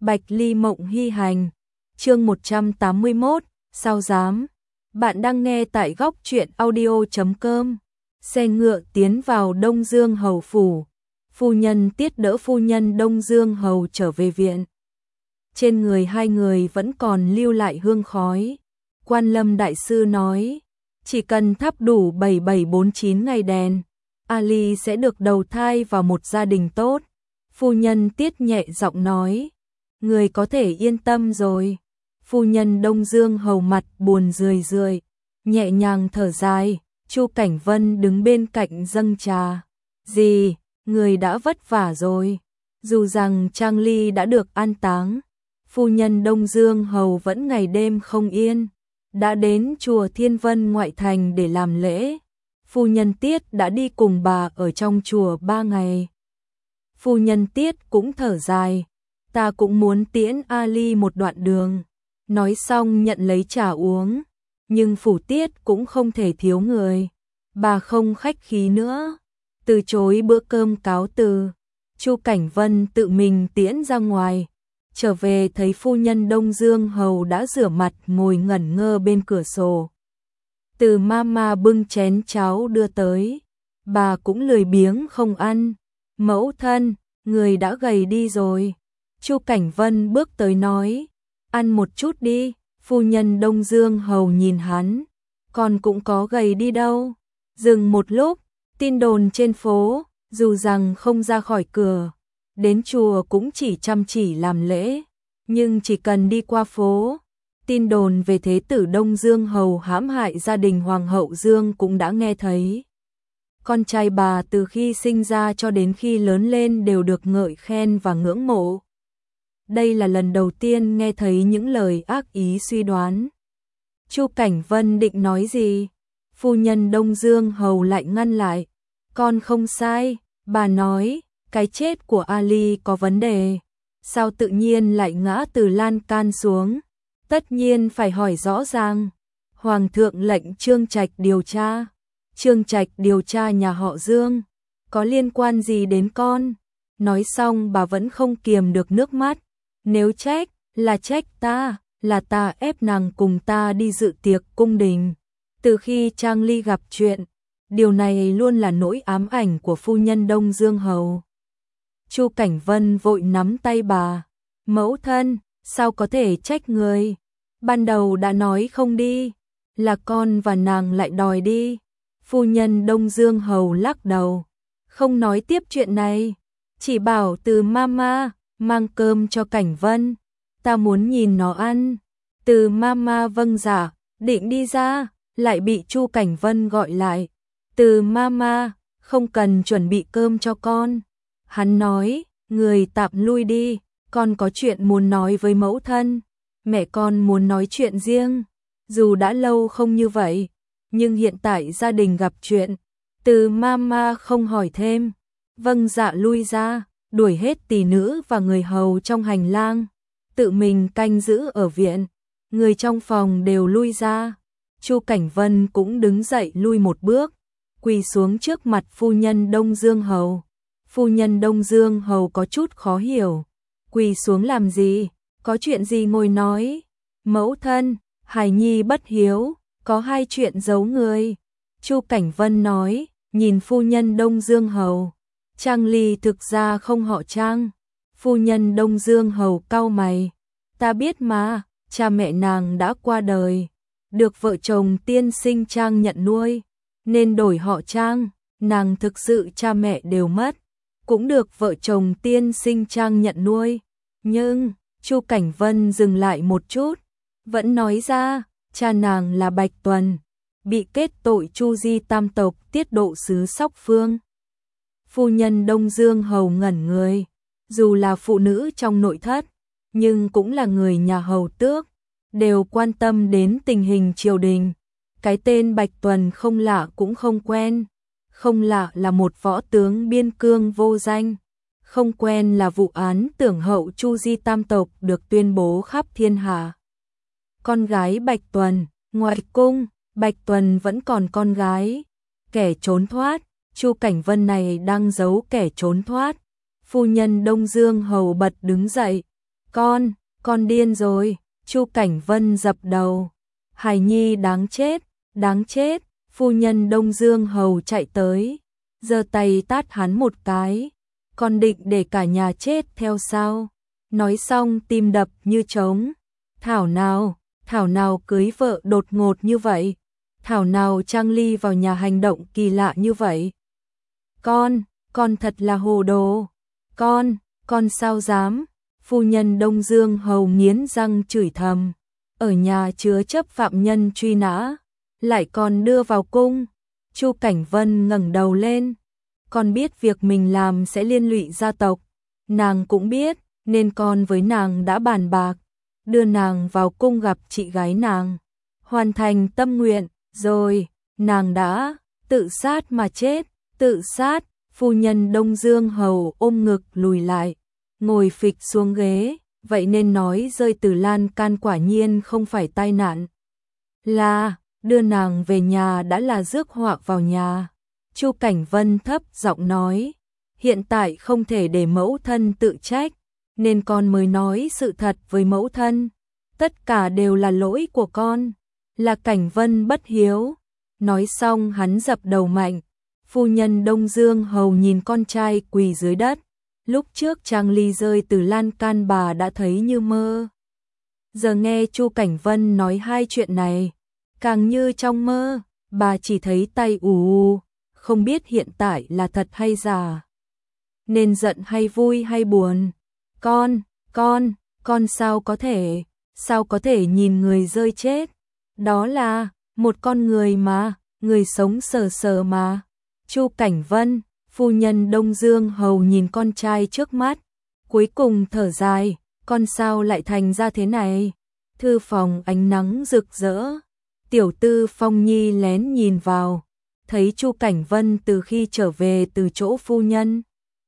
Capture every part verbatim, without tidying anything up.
Bạch Ly Mộng Hy Hành, chương một trăm tám mươi mốt, sao dám. Bạn đang nghe tại góc truyện audio chấm com. Xe ngựa tiến vào Đông Dương Hầu phủ. Phu nhân Tiết đỡ phu nhân Đông Dương Hầu trở về viện. Trên người hai người vẫn còn lưu lại hương khói. Quan Lâm đại sư nói, chỉ cần thắp đủ bảy bảy bốn chín ngày đèn, Ali sẽ được đầu thai vào một gia đình tốt. Phu nhân Tiết nhẹ giọng nói, người có thể yên tâm rồi. Phu nhân Đông Dương Hầu mặt buồn rười rười, nhẹ nhàng thở dài. Chu Cảnh Vân đứng bên cạnh dâng trà. Gì, người đã vất vả rồi. Dù rằng Trang Ly đã được an táng, phu nhân Đông Dương Hầu vẫn ngày đêm không yên. Đã đến chùa Thiên Vân ngoại thành để làm lễ. Phu nhân Tiết đã đi cùng bà ở trong chùa ba ngày. Phu nhân Tiết cũng thở dài, ta cũng muốn tiễn Ali một đoạn đường. Nói xong nhận lấy trà uống, nhưng phủ Tiết cũng không thể thiếu người. Bà không khách khí nữa, từ chối bữa cơm cáo từ. Chu Cảnh Vân tự mình tiễn ra ngoài. Trở về thấy phu nhân Đông Dương Hầu đã rửa mặt ngồi ngẩn ngơ bên cửa sổ. Từ mama bưng chén cháo đưa tới, bà cũng lười biếng không ăn. Mẫu thân, người đã gầy đi rồi. Chu Cảnh Vân bước tới nói, ăn một chút đi. Phu nhân Đông Dương Hầu nhìn hắn, con cũng có gầy đi đâu. Dừng một lúc, tin đồn trên phố, dù rằng không ra khỏi cửa, đến chùa cũng chỉ chăm chỉ làm lễ, nhưng chỉ cần đi qua phố, tin đồn về thế tử Đông Dương Hầu hãm hại gia đình Hoàng hậu Dương cũng đã nghe thấy. Con trai bà từ khi sinh ra cho đến khi lớn lên đều được ngợi khen và ngưỡng mộ. Đây là lần đầu tiên nghe thấy những lời ác ý suy đoán. Chu Cảnh Vân định nói gì, phu nhân Đông Dương Hầu lại ngăn lại. Con không sai, bà nói, cái chết của Ali có vấn đề. Sao tự nhiên lại ngã từ lan can xuống? Tất nhiên phải hỏi rõ ràng. Hoàng thượng lệnh Trương Trạch điều tra. Trương Trạch điều tra nhà họ Dương, có liên quan gì đến con? Nói xong bà vẫn không kiềm được nước mắt. Nếu trách, là trách ta, là ta ép nàng cùng ta đi dự tiệc cung đình. Từ khi Trang Ly gặp chuyện, điều này luôn là nỗi ám ảnh của phu nhân Đông Dương Hầu. Chu Cảnh Vân vội nắm tay bà. Mẫu thân, sao có thể trách người? Ban đầu đã nói không đi, là con và nàng lại đòi đi. Phu nhân Đông Dương Hầu lắc đầu, không nói tiếp chuyện này, chỉ bảo Từ mama mang cơm cho Cảnh Vân, ta muốn nhìn nó ăn. Từ mama vâng dạ, định đi ra, lại bị Chu Cảnh Vân gọi lại. Từ mama, không cần chuẩn bị cơm cho con. Hắn nói, người tạm lui đi, con có chuyện muốn nói với mẫu thân. Mẹ con muốn nói chuyện riêng, dù đã lâu không như vậy, nhưng hiện tại gia đình gặp chuyện. Từ mama không hỏi thêm, vâng dạ lui ra, đuổi hết tỳ nữ và người hầu trong hành lang, tự mình canh giữ ở viện. Người trong phòng đều lui ra. Chu Cảnh Vân cũng đứng dậy lui một bước, quỳ xuống trước mặt phu nhân Đông Dương Hầu. Phu nhân Đông Dương Hầu có chút khó hiểu, quỳ xuống làm gì, có chuyện gì ngồi nói. Mẫu thân, hài nhi bất hiếu, có hai chuyện giấu người. Chu Cảnh Vân nói, nhìn phu nhân Đông Dương Hầu. Trang Ly thực ra không họ Trang. Phu nhân Đông Dương Hầu cau mày, ta biết mà, cha mẹ nàng đã qua đời, được vợ chồng tiên sinh Trang nhận nuôi, nên đổi họ Trang. Nàng thực sự cha mẹ đều mất, cũng được vợ chồng tiên sinh Trang nhận nuôi. Nhưng, Chu Cảnh Vân dừng lại một chút, vẫn nói ra, cha nàng là Bạch Tuần, bị kết tội Chu Di tam tộc tiết độ sứ Sóc Phương. Phu nhân Đông Dương Hầu ngẩn người, dù là phụ nữ trong nội thất, nhưng cũng là người nhà hầu tước, đều quan tâm đến tình hình triều đình. Cái tên Bạch Tuần không lạ cũng không quen, không lạ là một võ tướng biên cương vô danh, không quen là vụ án tưởng hậu Chu Di tam tộc được tuyên bố khắp thiên hạ. Con gái Bạch Tuần, ngoại cung, Bạch Tuần vẫn còn con gái, kẻ trốn thoát. Chu Cảnh Vân này đang giấu kẻ trốn thoát. Phu nhân Đông Dương Hầu bật đứng dậy, Con, con điên rồi, Chu Cảnh Vân dập đầu. Hài nhi đáng chết, đáng chết, phu nhân Đông Dương Hầu chạy tới, giơ tay tát hắn một cái. Con định để cả nhà chết theo sao? Nói xong tim đập như trống. Thảo nào, thảo nào cưới vợ đột ngột như vậy? Thảo nào Trang Ly vào nhà hành động kỳ lạ như vậy? Con, con thật là hồ đồ. Con, con sao dám? Phu nhân Đông Dương Hầu nghiến răng chửi thầm. Ở nhà chứa chấp phạm nhân truy nã, lại còn đưa vào cung. Chu Cảnh Vân ngẩng đầu lên. Con biết việc mình làm sẽ liên lụy gia tộc. Nàng cũng biết, nên con với nàng đã bàn bạc, đưa nàng vào cung gặp chị gái nàng, hoàn thành tâm nguyện, rồi, nàng đã tự sát mà chết, tự sát. Phu nhân Đông Dương Hầu ôm ngực lùi lại, ngồi phịch xuống ghế, vậy nên nói rơi từ lan can quả nhiên không phải tai nạn. Là, đưa nàng về nhà đã là rước họa vào nhà. Chu Cảnh Vân thấp giọng nói, hiện tại không thể để mẫu thân tự trách, nên con mới nói sự thật với mẫu thân. Tất cả đều là lỗi của con, là Cảnh Vân bất hiếu. Nói xong hắn dập đầu mạnh. Phu nhân Đông Dương Hầu nhìn con trai quỳ dưới đất. Lúc trước Trang Ly rơi từ lan can bà đã thấy như mơ. Giờ nghe Chu Cảnh Vân nói hai chuyện này, càng như trong mơ, bà chỉ thấy tay ù ù, không biết hiện tại là thật hay giả. Nên giận hay vui hay buồn. Con, con, con sao có thể, sao có thể nhìn người rơi chết? Đó là một con người mà, người sống sờ sờ mà. Chu Cảnh Vân, phu nhân Đông Dương Hầu nhìn con trai trước mắt, cuối cùng thở dài, con sao lại thành ra thế này? Thư phòng ánh nắng rực rỡ, tiểu tư Phong Nhi lén nhìn vào, thấy Chu Cảnh Vân từ khi trở về từ chỗ phu nhân,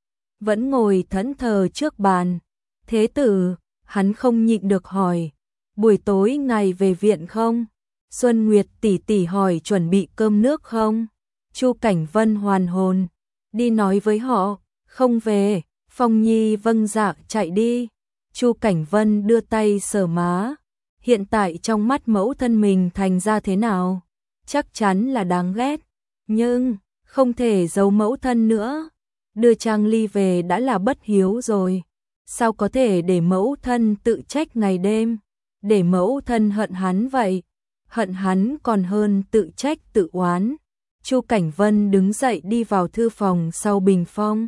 vẫn ngồi thẫn thờ trước bàn. Thế tử, hắn không nhịn được hỏi, buổi tối ngày về viện không? Xuân Nguyệt tỷ tỷ hỏi chuẩn bị cơm nước không? Chu Cảnh Vân hoàn hồn, đi nói với họ, không về. Phong Nhi vâng dạ chạy đi. Chu Cảnh Vân đưa tay sờ má, hiện tại trong mắt mẫu thân mình thành ra thế nào? Chắc chắn là đáng ghét, nhưng không thể giấu mẫu thân nữa. Đưa Trang Ly về đã là bất hiếu rồi, sao có thể để mẫu thân tự trách ngày đêm, để mẫu thân hận hắn vậy? Hận hắn còn hơn tự trách tự oán. Chu Cảnh Vân đứng dậy đi vào thư phòng sau bình phong,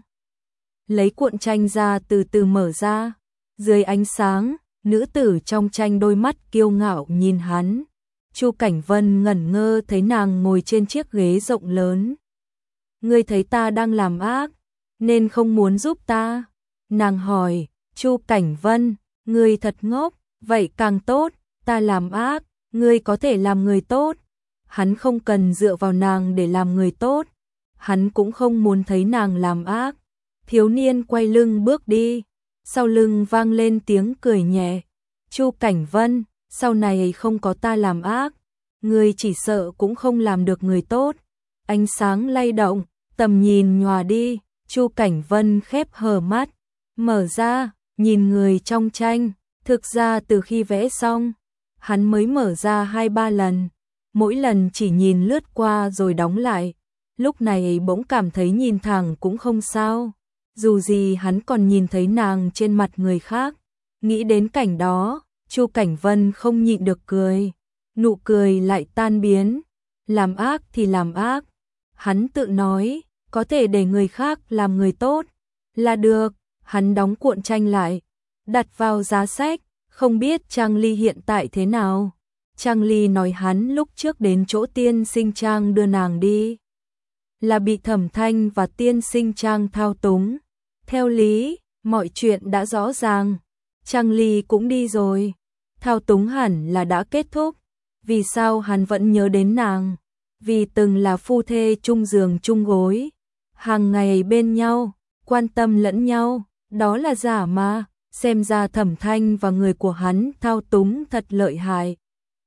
lấy cuộn tranh ra từ từ mở ra. Dưới ánh sáng, nữ tử trong tranh đôi mắt kiêu ngạo nhìn hắn. Chu Cảnh Vân ngẩn ngơ thấy nàng ngồi trên chiếc ghế rộng lớn. Ngươi thấy ta đang làm ác, nên không muốn giúp ta? Nàng hỏi. Chu Cảnh Vân, ngươi thật ngốc, vậy càng tốt, ta làm ác, ngươi có thể làm người tốt. Hắn không cần dựa vào nàng để làm người tốt, hắn cũng không muốn thấy nàng làm ác. Thiếu niên quay lưng bước đi, sau lưng vang lên tiếng cười nhẹ. Chu Cảnh Vân, sau này không có ta làm ác, ngươi chỉ sợ cũng không làm được người tốt. Ánh sáng lay động, tầm nhìn nhòa đi. Chu Cảnh Vân khép hờ mắt, mở ra, nhìn người trong tranh. Thực ra từ khi vẽ xong, hắn mới mở ra hai ba lần, mỗi lần chỉ nhìn lướt qua rồi đóng lại. Lúc này bỗng cảm thấy nhìn thẳng cũng không sao, dù gì hắn còn nhìn thấy nàng trên mặt người khác. Nghĩ đến cảnh đó, Chu Cảnh Vân không nhịn được cười, nụ cười lại tan biến. Làm ác thì làm ác, hắn tự nói, có thể để người khác làm người tốt là được. Hắn đóng cuộn tranh lại, đặt vào giá sách. Không biết Trang Ly hiện tại thế nào? Trang Ly nói hắn lúc trước đến chỗ tiên sinh Trang đưa nàng đi, là bị Thẩm Thanh và tiên sinh Trang thao túng. Theo lý, mọi chuyện đã rõ ràng. Trang Ly cũng đi rồi, thao túng hẳn là đã kết thúc. Vì sao hắn vẫn nhớ đến nàng? Vì từng là phu thê chung giường chung gối, hàng ngày bên nhau, quan tâm lẫn nhau, đó là giả mà. Xem ra Thẩm Thanh và người của hắn thao túng thật lợi hại.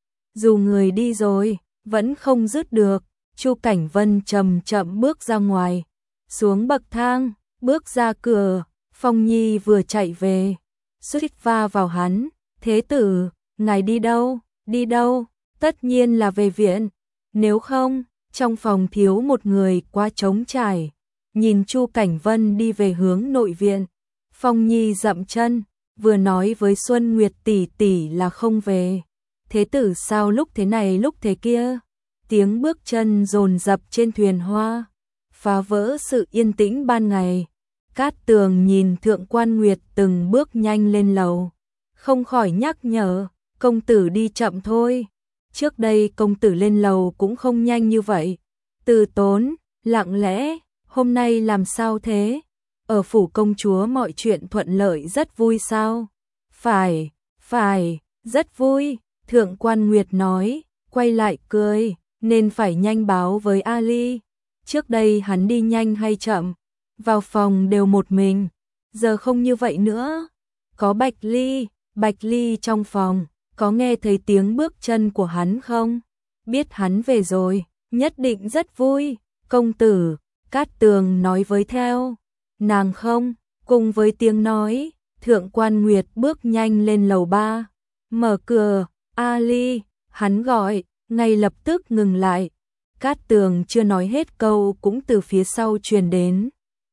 Dù người đi rồi, vẫn không dứt được. Chu Cảnh Vân chậm chậm bước ra ngoài, xuống bậc thang, bước ra cửa. Phong Nhi vừa chạy về, suýt va vào hắn. Thế tử, ngài đi đâu, đi đâu? Tất nhiên là về viện. Nếu không, trong phòng thiếu một người quá trống trải. Nhìn Chu Cảnh Vân đi về hướng nội viện. Phong Nhi dậm chân, vừa nói với Xuân Nguyệt tỷ tỷ là không về. Thế tử sao lúc thế này lúc thế kia? Tiếng bước chân dồn dập trên thuyền hoa, phá vỡ sự yên tĩnh ban ngày. Cát Tường nhìn Thượng Quan Nguyệt từng bước nhanh lên lầu, không khỏi nhắc nhở, công tử đi chậm thôi. Trước đây công tử lên lầu cũng không nhanh như vậy. Từ tốn, lặng lẽ, hôm nay làm sao thế? Ở phủ công chúa mọi chuyện thuận lợi rất vui sao? Phải, phải, rất vui, Thượng Quan Nguyệt nói, quay lại cười, nên phải nhanh báo với Ali. Trước đây hắn đi nhanh hay chậm, vào phòng đều một mình, giờ không như vậy nữa. Có Bạch Ly, Bạch Ly trong phòng, có nghe thấy tiếng bước chân của hắn không? Biết hắn về rồi, nhất định rất vui. Công tử, Cát Tường nói với theo. Nàng không, cùng với tiếng nói, Thượng Quan Nguyệt bước nhanh lên lầu ba. Mở cửa, Ali, hắn gọi, ngay lập tức ngừng lại. Cát Tường chưa nói hết câu cũng từ phía sau truyền đến.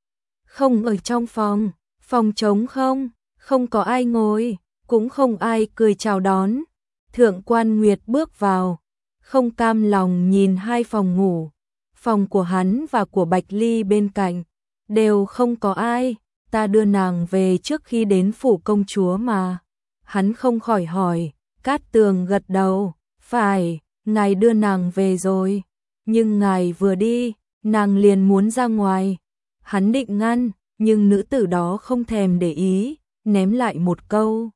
Không ở trong phòng, phòng trống không, không có ai ngồi, cũng không ai cười chào đón. Thượng Quan Nguyệt bước vào, không cam lòng nhìn hai phòng ngủ, phòng của hắn và của Bạch Ly bên cạnh, đều không có ai. Ta đưa nàng về trước khi đến phủ công chúa mà. Hắn không khỏi hỏi. Cát Tường gật đầu, phải, ngài đưa nàng về rồi, nhưng ngài vừa đi, nàng liền muốn ra ngoài. Hắn định ngăn, nhưng nữ tử đó không thèm để ý, ném lại một câu.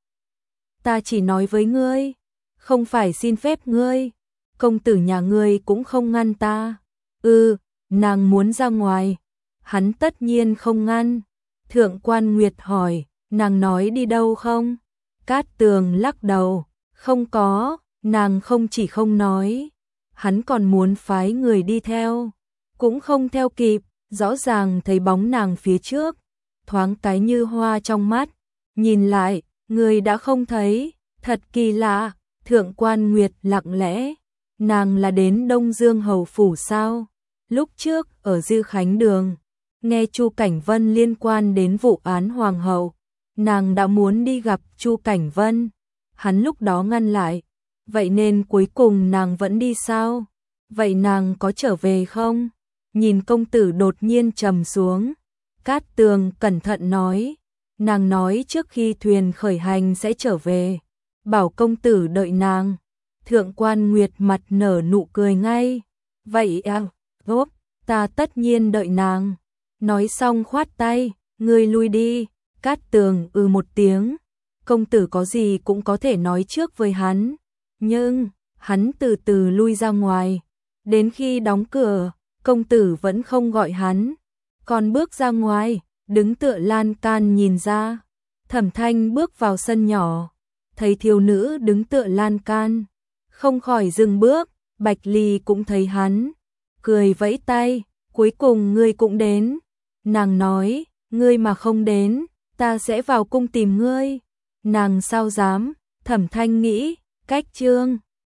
Ta chỉ nói với ngươi, không phải xin phép ngươi, công tử nhà ngươi cũng không ngăn ta. Ừ, nàng muốn ra ngoài, hắn tất nhiên không ngăn. Thượng Quan Nguyệt hỏi, nàng nói đi đâu không? Cát Tường lắc đầu, không có, nàng không chỉ không nói, hắn còn muốn phái người đi theo, cũng không theo kịp, rõ ràng thấy bóng nàng phía trước, thoáng cái như hoa trong mắt, nhìn lại, người đã không thấy, thật kỳ lạ. Thượng Quan Nguyệt lặng lẽ, nàng là đến Đông Dương hầu phủ sao? Lúc trước ở Dư Khánh Đường, nghe Chu Cảnh Vân liên quan đến vụ án hoàng hậu, nàng đã muốn đi gặp Chu Cảnh Vân, hắn lúc đó ngăn lại, vậy nên cuối cùng nàng vẫn đi sao? Vậy nàng có trở về không? Nhìn công tử đột nhiên trầm xuống, Cát Tường cẩn thận nói, nàng nói trước khi thuyền khởi hành sẽ trở về, bảo công tử đợi nàng. Thượng Quan Nguyệt mặt nở nụ cười ngay, vậy à, gốp, ta tất nhiên đợi nàng. Nói xong khoát tay, ngươi lui đi. Cát Tường ừ một tiếng, công tử có gì cũng có thể nói trước với hắn. Nhưng, hắn từ từ lui ra ngoài, đến khi đóng cửa, công tử vẫn không gọi hắn. Còn bước ra ngoài, đứng tựa lan can nhìn ra. Thẩm Thanh bước vào sân nhỏ, thấy thiếu nữ đứng tựa lan can, không khỏi dừng bước. Bạch Ly cũng thấy hắn, cười vẫy tay, cuối cùng ngươi cũng đến. Nàng nói, ngươi mà không đến, ta sẽ vào cung tìm ngươi. Nàng sao dám? Thẩm Thanh nghĩ, cách chương